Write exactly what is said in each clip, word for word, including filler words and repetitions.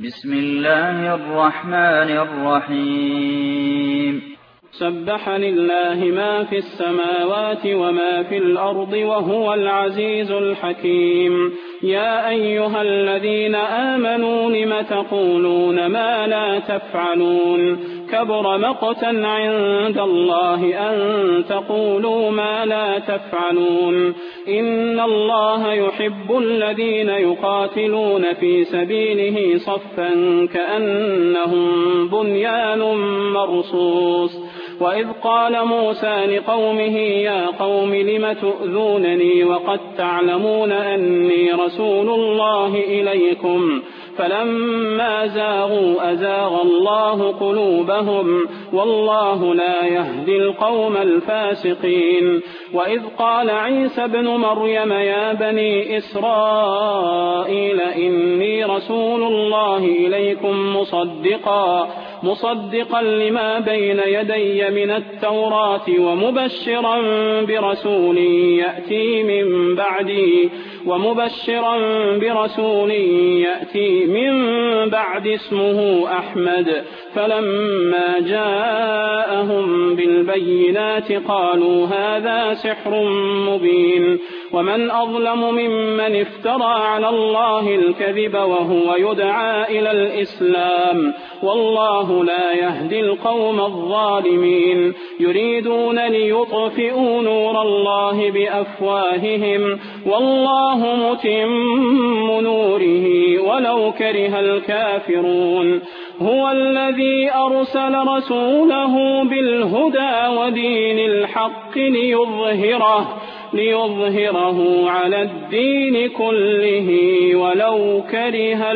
بسم الله الرحمن الرحيم سبح لله ما في السماوات وما في الأرض وهو العزيز الحكيم يا أيها الذين آمنوا لم تقولون ما لا تفعلون كبر مقتا عند الله أن تقولوا ما لا تفعلون إن الله يحب الذين يقاتلون في سبيله صفا كأنهم بنيان مرصوص وإذ قال موسى لقومه يا قوم لم تؤذونني وقد تعلمون أني رسول الله إليكم فلما زاغوا أزاغ الله قلوبهم والله لا يهدي القوم الفاسقين وإذ قال عيسى ابن مريم يا بني إسرائيل إني رسول الله إليكم مصدقا مصدقا لما بين يدي من التوراة ومبشرا برسول يأتي من بعدي ومبشرا برسول يأتي من بعد اسمه أحمد فلما جاءهم بالبينات قالوا هذا سحر مبين ومن أظلم ممن افترى على الله الكذب وهو يدعى إلى الإسلام والله لا يهدي القوم الظالمين يريدون ليطفئوا نور الله بأفواههم والله متم نوره ولو كره الكافرون هو الذي أرسل رسوله بالهدى ودين الحق ليظهره ليظهره على الدين كله ولو كره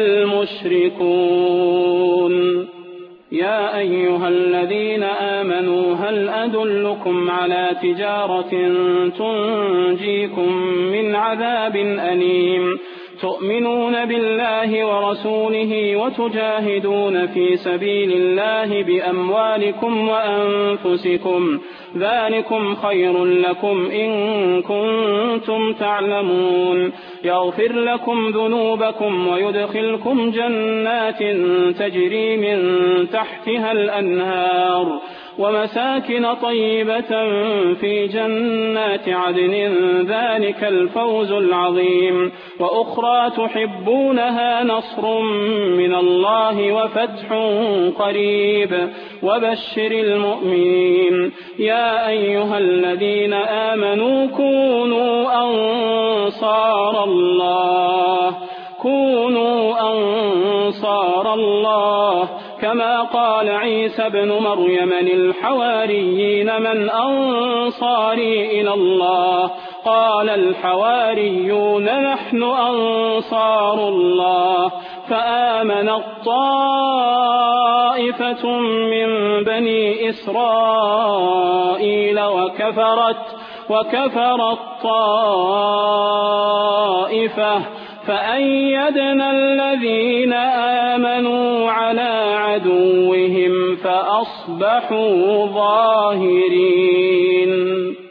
المشركون يا أيها الذين آمنوا هل أدلكم على تجارة تنجيكم من عذاب أليم تؤمنون بالله ورسوله وتجاهدون في سبيل الله بأموالكم وأنفسكم ذلكم خير لكم إن كنتم تعلمون يغفر لكم ذنوبكم ويدخلكم جنات تجري من تحتها الأنهار ومساكن طيبة في جنات عدن ذلك الفوز العظيم وأخرى تحبونها نصر من الله وفتح قريب وبشر المؤمنين يا أيها الذين آمنوا كونوا أنصار الله كونوا أنصار الله كما قال عيسى ابن مريم للحواريين من أنصاري إلى الله قال الحواريون نحن أنصار الله فآمنت طائفة من بني إسرائيل وكفرت وكفرت طائفة فأيدنا الذين آمنوا على عدوهم فأصبحوا ظاهرين.